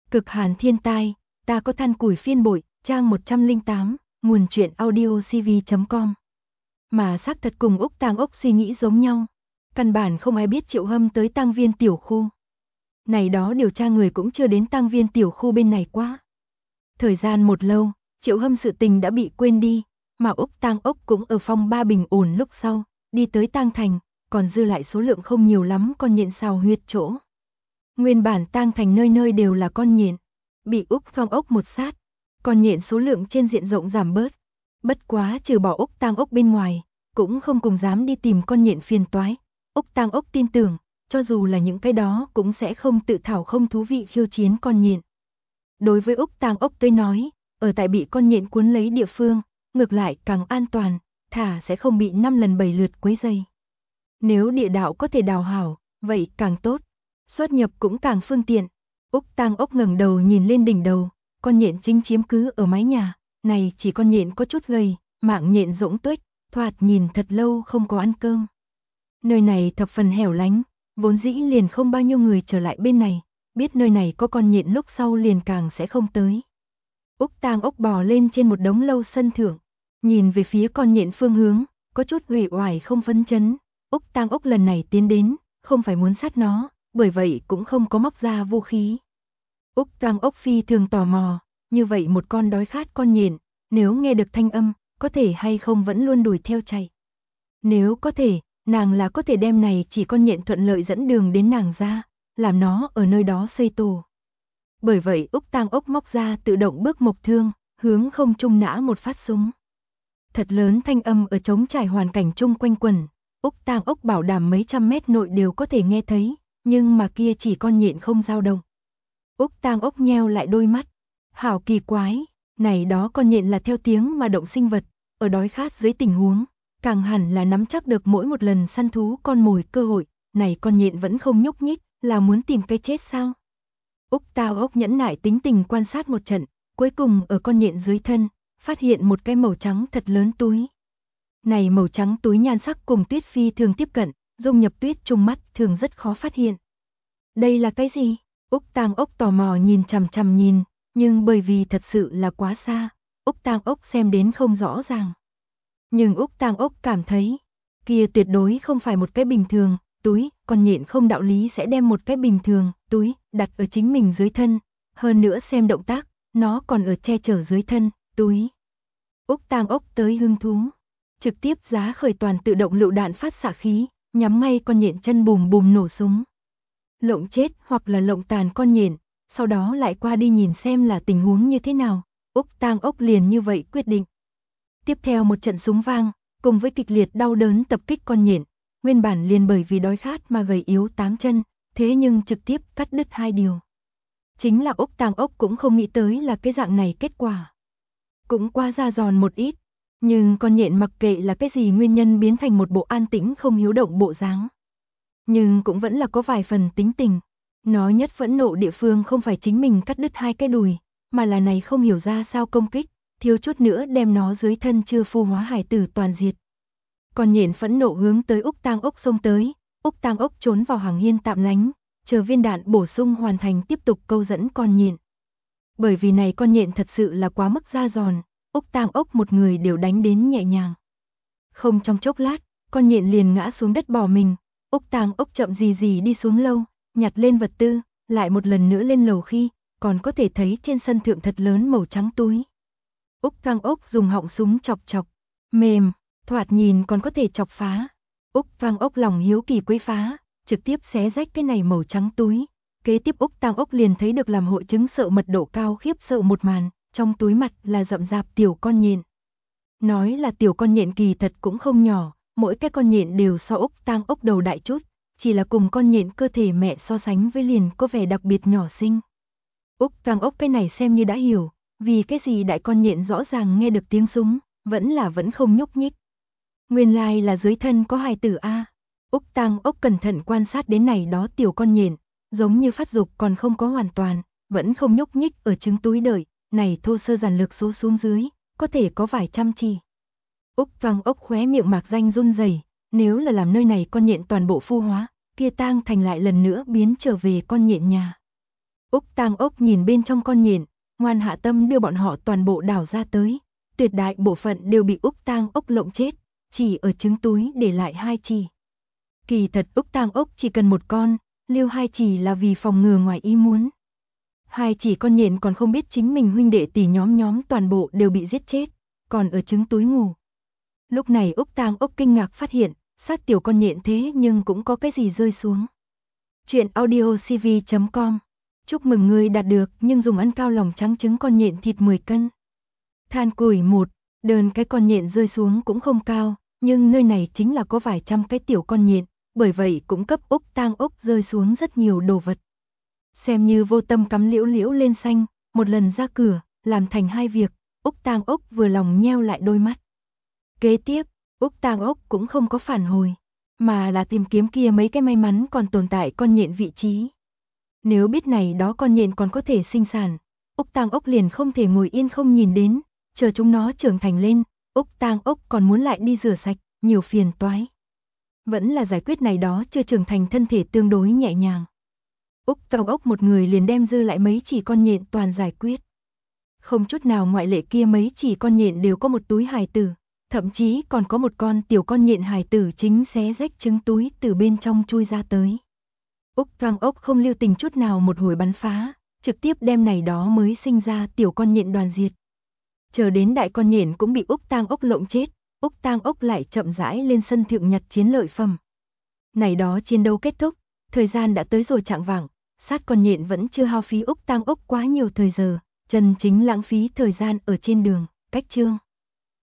Cực hàn thiên tai, ta có than củi phiên bội, trang 108, nguồn truyện audio cv.com. Mà xác thật cùng Úc Tang Ốc suy nghĩ giống nhau. Căn bản không ai biết Triệu Hâm tới tang viên tiểu khu. Này đó điều tra người cũng chưa đến tang viên tiểu khu bên này quá. Thời gian một lâu, Triệu Hâm sự tình đã bị quên đi, mà Úc Tang Ốc cũng ở phong ba bình ổn lúc sau, đi tới tang thành, còn dư lại số lượng không nhiều lắm con nhện xào huyệt chỗ. Nguyên bản tang thành nơi nơi đều là con nhện, bị Úc Tang Ốc một sát, con nhện số lượng trên diện rộng giảm bớt. Bất quá trừ bỏ Úc Tang Ốc bên ngoài, cũng không cùng dám đi tìm con nhện phiền toái. Úc Tang Ốc tin tưởng, cho dù là những cái đó cũng sẽ không tự thảo không thú vị khiêu chiến con nhện. Đối với Úc Tang Ốc tới nói, ở tại bị con nhện cuốn lấy địa phương, ngược lại càng an toàn, thả sẽ không bị 5 lần 7 lượt quấy rầy. Nếu địa đạo có thể đào hảo, vậy càng tốt, xuất nhập cũng càng phương tiện. Úc Tang Ốc ngẩng đầu nhìn lên đỉnh đầu, con nhện chính chiếm cứ ở mái nhà, này chỉ con nhện có chút gầy, mạng nhện rỗng tuếch, thoạt nhìn thật lâu không có ăn cơm. Nơi này thập phần hẻo lánh, vốn dĩ liền không bao nhiêu người trở lại bên này, biết nơi này có con nhện lúc sau liền càng sẽ không tới. Úc Tang Ốc bò lên trên một đống lâu sân thượng, nhìn về phía con nhện phương hướng, có chút uể oải không phấn chấn. Úc Tang Ốc lần này tiến đến, không phải muốn sát nó, bởi vậy cũng không có móc ra vũ khí. Úc Tang Ốc phi thường tò mò, như vậy một con đói khát con nhện, nếu nghe được thanh âm, có thể hay không vẫn luôn đuổi theo chạy. Nếu có thể, nàng là có thể đem này chỉ con nhện thuận lợi dẫn đường đến nàng ra, làm nó ở nơi đó xây tổ. Bởi vậy Úc Tang Ốc móc ra tự động bước mộc thương, hướng không trung nã một phát súng. Thật lớn thanh âm ở trống trải hoàn cảnh chung quanh quẩn, Úc Tang Ốc bảo đảm mấy trăm mét nội đều có thể nghe thấy, nhưng mà kia chỉ con nhện không dao động. Úc Tang Ốc nheo lại đôi mắt, hảo kỳ quái, này đó con nhện là theo tiếng mà động sinh vật, ở đói khát dưới tình huống, càng hẳn là nắm chắc được mỗi một lần săn thú con mồi cơ hội, này con nhện vẫn không nhúc nhích, là muốn tìm cái chết sao? Úc Tang Ốc nhẫn nại tính tình quan sát một trận, cuối cùng ở con nhện dưới thân, phát hiện một cái màu trắng thật lớn túi. Này màu trắng túi nhan sắc cùng tuyết phi thường tiếp cận, dung nhập tuyết trong mắt thường rất khó phát hiện. Đây là cái gì? Úc Tang Ốc tò mò nhìn chằm chằm nhìn, nhưng bởi vì thật sự là quá xa, Úc Tang Ốc xem đến không rõ ràng. Nhưng Úc Tang Ốc cảm thấy, kia tuyệt đối không phải một cái bình thường túi, con nhện không đạo lý sẽ đem một cái bình thường túi đặt ở chính mình dưới thân, hơn nữa xem động tác, nó còn ở che chở dưới thân túi. Úc Tang Ốc tới hứng thú, trực tiếp giá khởi toàn tự động lựu đạn phát xạ khí, nhắm ngay con nhện chân bùm bùm nổ súng. Lộng chết hoặc là lộng tàn con nhện, sau đó lại qua đi nhìn xem là tình huống như thế nào. Úc Tang Ốc liền như vậy quyết định. Tiếp theo một trận súng vang, cùng với kịch liệt đau đớn tập kích con nhện, nguyên bản liền bởi vì đói khát mà gầy yếu 8 chân, thế nhưng trực tiếp cắt đứt 2 điều. Chính là Úc Tang Ốc cũng không nghĩ tới là cái dạng này kết quả. Cũng qua ra giòn một ít, nhưng con nhện mặc kệ là cái gì nguyên nhân biến thành một bộ an tĩnh không hiếu động bộ dáng. Nhưng cũng vẫn là có vài phần tính tình. Nó nhất phẫn nộ địa phương không phải chính mình cắt đứt 2 cái đùi, mà là này không hiểu ra sao công kích, thiếu chút nữa đem nó dưới thân chưa phu hóa hải tử toàn diệt. Con nhện phẫn nộ hướng tới Úc Tang Ốc xông tới, Úc Tang Ốc trốn vào hàng hiên tạm lánh, chờ viên đạn bổ sung hoàn thành tiếp tục câu dẫn con nhện. Bởi vì này con nhện thật sự là quá mức da giòn, Úc Tang Ốc một người đều đánh đến nhẹ nhàng. Không trong chốc lát, con nhện liền ngã xuống đất bỏ mình. Úc Tang Ốc chậm gì đi xuống lâu, nhặt lên vật tư, lại một lần nữa lên lầu khi, còn có thể thấy trên sân thượng thật lớn màu trắng túi. Úc Tang Ốc dùng họng súng chọc, mềm, thoạt nhìn còn có thể chọc phá. Úc Tang Ốc lòng hiếu kỳ quấy phá, trực tiếp xé rách cái này màu trắng túi. Kế tiếp Úc Tang Ốc liền thấy được làm hội chứng sợ mật độ cao khiếp sợ một màn, trong túi mặt là rậm rạp tiểu con nhện. Nói là tiểu con nhện kỳ thật cũng không nhỏ, mỗi cái con nhện đều so Úc Tang Ốc đầu đại chút, chỉ là cùng con nhện cơ thể mẹ so sánh với liền có vẻ đặc biệt nhỏ xinh. Úc Tang Ốc cái này xem như đã hiểu, vì cái gì đại con nhện rõ ràng nghe được tiếng súng, vẫn không nhúc nhích. Nguyên lai là dưới thân có hài tử a. Úc Tang Ốc cẩn thận quan sát đến này đó tiểu con nhện, giống như phát dục còn không có hoàn toàn, vẫn không nhúc nhích ở trứng túi đợi, này thô sơ giản lược số xuống dưới, có thể có vài trăm chỉ. Úc Tang Ốc khóe miệng mạc danh run rẩy, nếu là làm nơi này con nhện toàn bộ phu hóa, kia tang thành lại lần nữa biến trở về con nhện nhà. Úc Tang Ốc nhìn bên trong con nhện, ngoan hạ tâm đưa bọn họ toàn bộ đào ra tới. Tuyệt đại bộ phận đều bị Úc Tang Ốc lộng chết, chỉ ở trứng túi để lại 2 chỉ. Kỳ thật Úc Tang Ốc chỉ cần một con, lưu 2 chỉ là vì phòng ngừa ngoài ý muốn. 2 chỉ con nhện còn không biết chính mình huynh đệ tỷ nhóm toàn bộ đều bị giết chết, còn ở trứng túi ngủ. Lúc này Úc Tang Ốc kinh ngạc phát hiện, sát tiểu con nhện thế nhưng cũng có cái gì rơi xuống. Chuyện audiocv.com. Chúc mừng ngươi đạt được nhưng dùng ăn cao lòng trắng trứng con nhện thịt 10 cân. Than củi 1, đơn cái con nhện rơi xuống cũng không cao, nhưng nơi này chính là có vài trăm cái tiểu con nhện, bởi vậy cũng cấp Úc Tang Ốc rơi xuống rất nhiều đồ vật. Xem như vô tâm cắm liễu liễu lên xanh, một lần ra cửa, làm thành 2 việc, Úc Tang Ốc vừa lòng nheo lại đôi mắt. Kế tiếp, Úc Tang Ốc cũng không có phản hồi, mà là tìm kiếm kia mấy cái may mắn còn tồn tại con nhện vị trí. Nếu biết này đó con nhện còn có thể sinh sản, Úc Tang Ốc liền không thể ngồi yên không nhìn đến, chờ chúng nó trưởng thành lên, Úc Tang Ốc còn muốn lại đi rửa sạch, nhiều phiền toái. Vẫn là giải quyết này đó chưa trưởng thành thân thể tương đối nhẹ nhàng. Úc Tang Ốc một người liền đem dư lại mấy chỉ con nhện toàn giải quyết. Không chút nào ngoại lệ kia mấy chỉ con nhện đều có một túi hài tử, thậm chí còn có một con tiểu con nhện hài tử chính xé rách trứng túi từ bên trong chui ra tới. Úc Tang Ốc không lưu tình chút nào một hồi bắn phá, trực tiếp đem này đó mới sinh ra tiểu con nhện đoàn diệt. Chờ đến đại con nhện cũng bị Úc Tang Ốc lộng chết, Úc Tang Ốc lại chậm rãi lên sân thượng nhặt chiến lợi phẩm. Này đó chiến đấu kết thúc, thời gian đã tới rồi chạng vạng, sát con nhện vẫn chưa hao phí Úc Tang Ốc quá nhiều thời giờ, chân chính lãng phí thời gian ở trên đường, cách chương.